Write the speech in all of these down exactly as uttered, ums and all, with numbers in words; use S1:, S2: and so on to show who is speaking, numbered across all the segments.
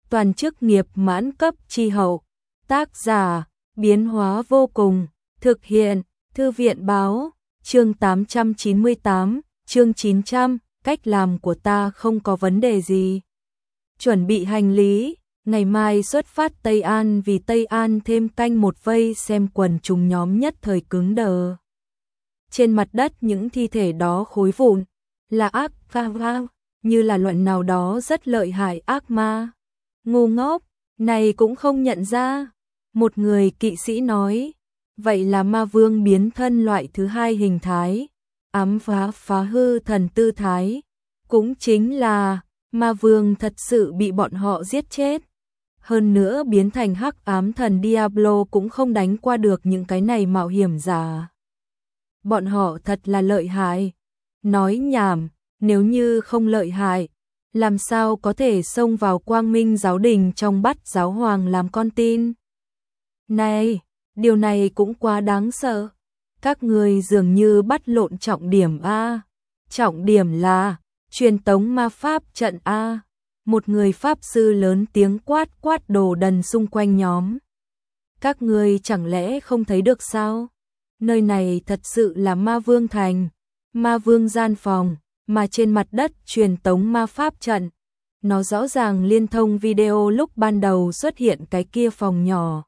S1: toàn chức nghiệp mãn cấp chi hậu, tác giả, biến hóa vô cùng, thực hiện, thư viện báo, chương tám trăm chín mươi tám, chương chín trăm, cách làm của ta không có vấn đề gì. Chuẩn bị hành lý, ngày mai xuất phát Tây An, vì Tây An thêm canh một vây xem quần chúng nhóm nhất thời cứng đờ. Trên mặt đất những thi thể đó khối vụn, là ác ma, như là loại nào đó rất lợi hại ác ma. Ngu ngốc, này cũng không nhận ra. Một người kỵ sĩ nói, vậy là ma vương biến thân loại thứ hai hình thái, ám phá phá hư thần tư thái, cũng chính là ma vương thật sự bị bọn họ giết chết. Hơn nữa biến thành hắc ám thần Diablo cũng không đánh qua được những cái này mạo hiểm giả. Bọn họ thật là lợi hại. Nói nhảm, nếu như không lợi hại, làm sao có thể xông vào Quang Minh giáo đình trong bắt giáo hoàng làm con tin. Này, điều này cũng quá đáng sợ. Các người dường như bắt lộn trọng điểm A. Trọng điểm là truyền tống ma pháp trận A. Một người pháp sư lớn tiếng quát quát đồ đần xung quanh nhóm. Các người chẳng lẽ không thấy được sao? Nơi này thật sự là ma vương thành, ma vương gian phòng, mà trên mặt đất truyền tống ma pháp trận. Nó rõ ràng liên thông video lúc ban đầu xuất hiện cái kia phòng nhỏ.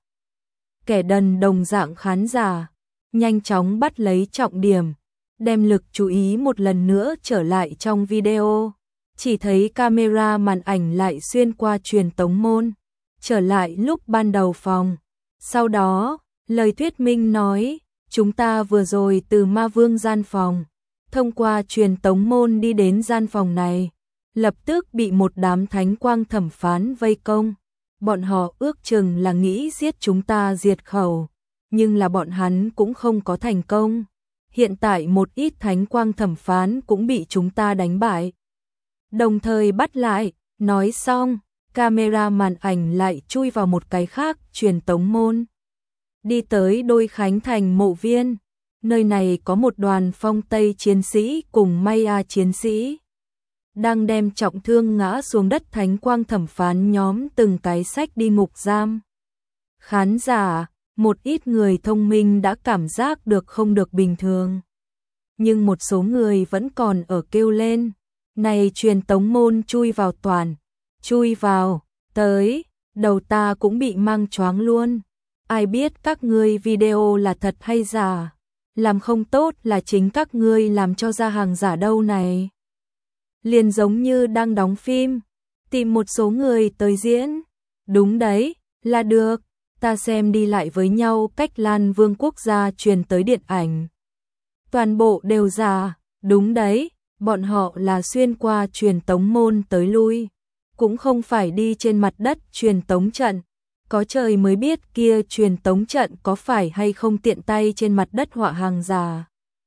S1: Kẻ đần đồng dạng khán giả, nhanh chóng bắt lấy trọng điểm, đem lực chú ý một lần nữa trở lại trong video. Chỉ thấy camera màn ảnh lại xuyên qua truyền tống môn, trở lại lúc ban đầu phòng. Sau đó, lời thuyết minh nói, chúng ta vừa rồi từ ma vương gian phòng, thông qua truyền tống môn đi đến gian phòng này, lập tức bị một đám thánh quang thẩm phán vây công. Bọn họ ước chừng là nghĩ giết chúng ta diệt khẩu, nhưng là bọn hắn cũng không có thành công. Hiện tại một ít thánh quang thẩm phán cũng bị chúng ta đánh bại, đồng thời bắt lại. Nói xong, camera màn ảnh lại chui vào một cái khác truyền tống môn, đi tới Đôi Khánh Thành mộ viên. Nơi này có một đoàn phong Tây chiến sĩ cùng Maya chiến sĩ đang đem trọng thương ngã xuống đất thánh quang thẩm phán nhóm từng cái sách đi ngục giam. Khán giả, một ít người thông minh đã cảm giác được không được bình thường, nhưng một số người vẫn còn ở kêu lên, này truyền tống môn chui vào toàn, chui vào, tới, đầu ta cũng bị mang choáng luôn. Ai biết các ngươi video là thật hay giả, làm không tốt là chính các ngươi làm cho ra hàng giả đâu này. Liền giống như đang đóng phim, tìm một số người tới diễn. Đúng đấy, là được, ta xem đi lại với nhau cách Lan Vương quốc gia truyền tới điện ảnh. Toàn bộ đều giả, đúng đấy, bọn họ là xuyên qua truyền tống môn tới lui, cũng không phải đi trên mặt đất truyền tống trận. Có trời mới biết kia truyền tống trận có phải hay không tiện tay trên mặt đất họa hàng giả.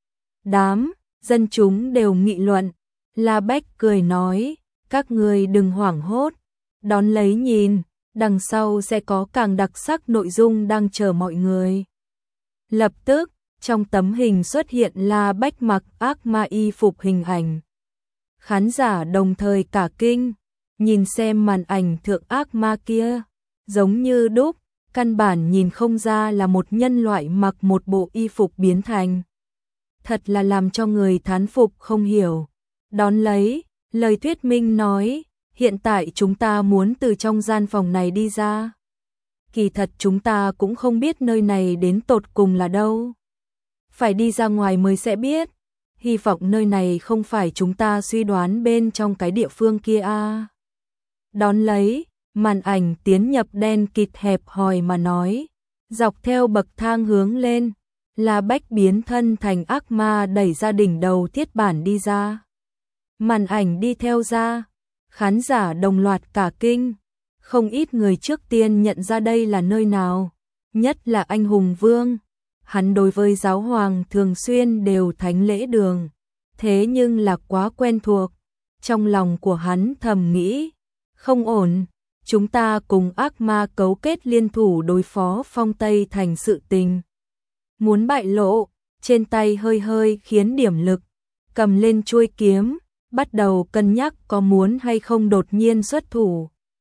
S1: Đám dân chúng đều nghị luận. La Bách cười nói, các người đừng hoảng hốt, đón lấy nhìn, đằng sau sẽ có càng đặc sắc nội dung đang chờ mọi người. Lập tức, trong tấm hình xuất hiện La Bách mặc ác ma y phục hình ảnh. Khán giả đồng thời cả kinh, nhìn xem màn ảnh thượng ác ma kia, giống như đúc, căn bản nhìn không ra là một nhân loại mặc một bộ y phục biến thành. Thật là làm cho người thán phục không hiểu. Đón lấy, lời thuyết minh nói, hiện tại chúng ta muốn từ trong gian phòng này đi ra. Kỳ thật chúng ta cũng không biết nơi này đến tột cùng là đâu. Phải đi ra ngoài mới sẽ biết. Hy vọng nơi này không phải chúng ta suy đoán bên trong cái địa phương kia a. Đón lấy, màn ảnh tiến nhập đen kịt hẹp hòi mà nói, dọc theo bậc thang hướng lên, là Bách biến thân thành ác ma đẩy ra đỉnh đầu thiết bản đi ra. Màn ảnh đi theo ra, khán giả đồng loạt cả kinh, không ít người trước tiên nhận ra đây là nơi nào, nhất là anh hùng vương. Hắn đối với giáo hoàng thường xuyên đều thánh lễ đường, thế nhưng là quá quen thuộc. Trong lòng của hắn thầm nghĩ, không ổn, chúng ta cùng ác ma cấu kết liên thủ đối phó phong Tây thành sự tình. Muốn bại lộ, trên tay hơi hơi khiến điểm lực, cầm lên chuôi kiếm, bắt đầu cân nhắc có muốn hay không đột nhiên xuất thủ.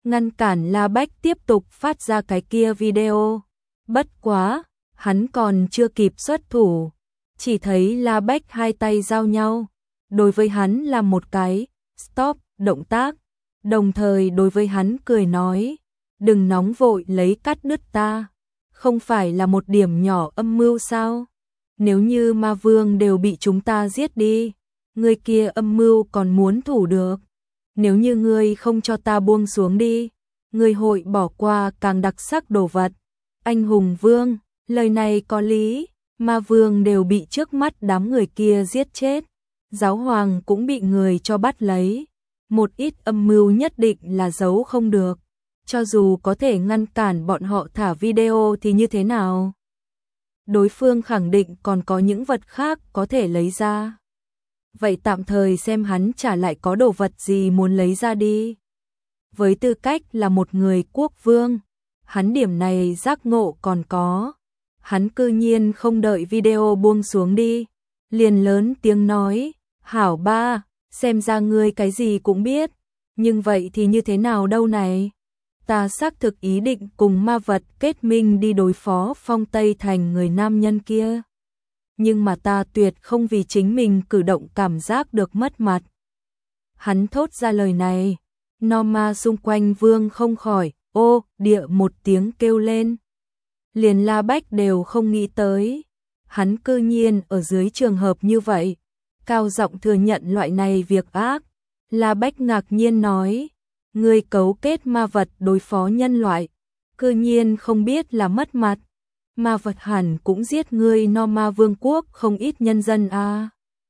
S1: ngăn cản La Bách tiếp tục phát ra cái kia video. Bất quá, hắn còn chưa kịp xuất thủ, chỉ thấy La Bách hai tay giao nhau, đối với hắn là một cái stop động tác, đồng thời đối với hắn cười nói, đừng nóng vội lấy cắt đứt ta, không phải là một điểm nhỏ âm mưu sao? Nếu như ma vương đều bị chúng ta giết đi, người kia âm mưu còn muốn thủ được. Nếu như ngươi không cho ta buông xuống đi, ngươi hội bỏ qua càng đặc sắc đồ vật. Anh hùng vương, lời này có lý, ma vương đều bị trước mắt đám người kia giết chết, giáo hoàng cũng bị người cho bắt lấy, một ít âm mưu nhất định là giấu không được, cho dù có thể ngăn cản bọn họ thả video thì như thế nào? Đối phương khẳng định còn có những vật khác có thể lấy ra. Vậy tạm thời xem hắn trả lại có đồ vật gì muốn lấy ra đi. Với tư cách là một người quốc vương, hắn điểm này giác ngộ còn có. Hắn cư nhiên không đợi video buông xuống đi, liền lớn tiếng nói, hảo ba, xem ra ngươi cái gì cũng biết, nhưng vậy thì như thế nào đâu này? Ta xác thực ý định cùng ma vật kết minh đi đối phó Phong Tây Thành người nam nhân kia. Nhưng mà ta tuyệt không vì chính mình cử động cảm giác được mất mặt. Hắn thốt ra lời này, Norma xung quanh vương không khỏi, ô, địa một tiếng kêu lên. Liền La Bách đều không nghĩ tới. Hắn cư nhiên ở dưới trường hợp như vậy, cao giọng thừa nhận loại này việc ác. La Bách ngạc nhiên nói, ngươi cấu kết ma vật đối phó nhân loại, cư nhiên không biết là mất mặt. Ma vật hẳn cũng giết ngươi Norma vương quốc không ít nhân dân à.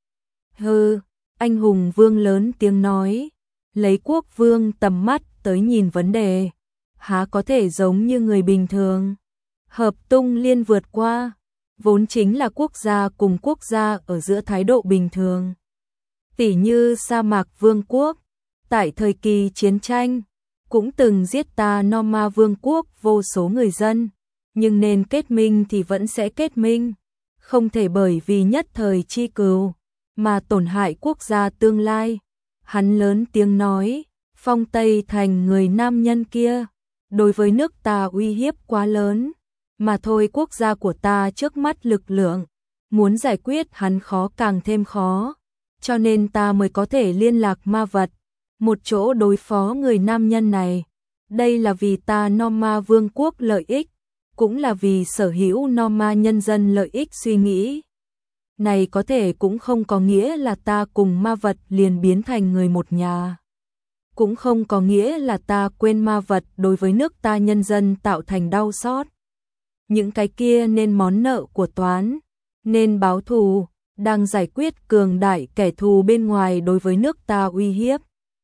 S1: Hừ, anh hùng vương lớn tiếng nói, lấy quốc vương tầm mắt tới nhìn vấn đề, há có thể giống như người bình thường. Hợp tung liên vượt qua, vốn chính là quốc gia cùng quốc gia ở giữa thái độ bình thường. Tỉ như sa mạc vương quốc, tại thời kỳ chiến tranh, cũng từng giết ta Norma vương quốc vô số người dân, nhưng nên kết minh thì vẫn sẽ kết minh, không thể bởi vì nhất thời chi cừu mà tổn hại quốc gia tương lai. Hắn lớn tiếng nói, Phong Tây Thành người nam nhân kia, đối với nước ta uy hiếp quá lớn, mà thôi quốc gia của ta trước mắt lực lượng, muốn giải quyết hắn khó càng thêm khó, cho nên ta mới có thể liên lạc ma vật, một chỗ đối phó người nam nhân này. Đây là vì ta Norma vương quốc lợi ích, cũng là vì sở hữu Norma nhân dân lợi ích suy nghĩ. Này có thể cũng không có nghĩa là ta cùng ma vật liền biến thành người một nhà. Cũng không có nghĩa là ta quên ma vật đối với nước ta nhân dân tạo thành đau xót. Những cái kia nên món nợ của toán, nên báo thù, đang giải quyết cường đại kẻ thù bên ngoài đối với nước ta uy hiếp.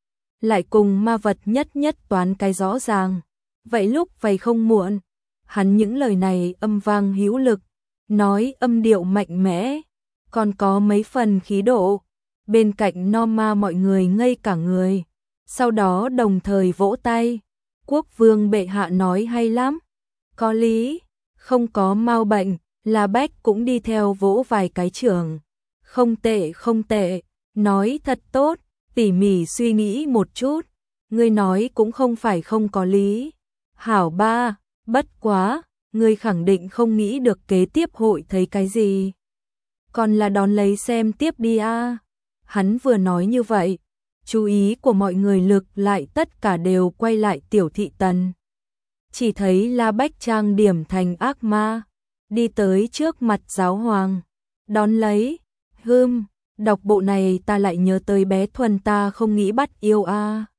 S1: Lại cùng ma vật nhất nhất toán cái rõ ràng. Vậy lúc vậy không muộn. Hắn những lời này âm vang hữu lực, nói âm điệu mạnh mẽ, còn có mấy phần khí độ. Bên cạnh Norma mọi người ngây cả người, sau đó đồng thời vỗ tay. Quốc vương bệ hạ nói hay lắm, có lý, không có mau bệnh. La Bách cũng đi theo vỗ vài cái trưởng. Không tệ không tệ, nói thật tốt, tỉ mỉ suy nghĩ một chút, ngươi nói cũng không phải không có lý. Hảo ba, bất quá, ngươi khẳng định không nghĩ được kế tiếp hội thấy cái gì. Còn là đón lấy xem tiếp đi a. Hắn vừa nói như vậy, chú ý của mọi người lực lại tất cả đều quay lại Tiểu Thị Tần. Chỉ thấy La Bách trang điểm thành ác ma, đi tới trước mặt giáo hoàng, đón lấy, hưm, đọc bộ này ta lại nhớ tới bé Thuần ta không nghĩ bắt yêu a.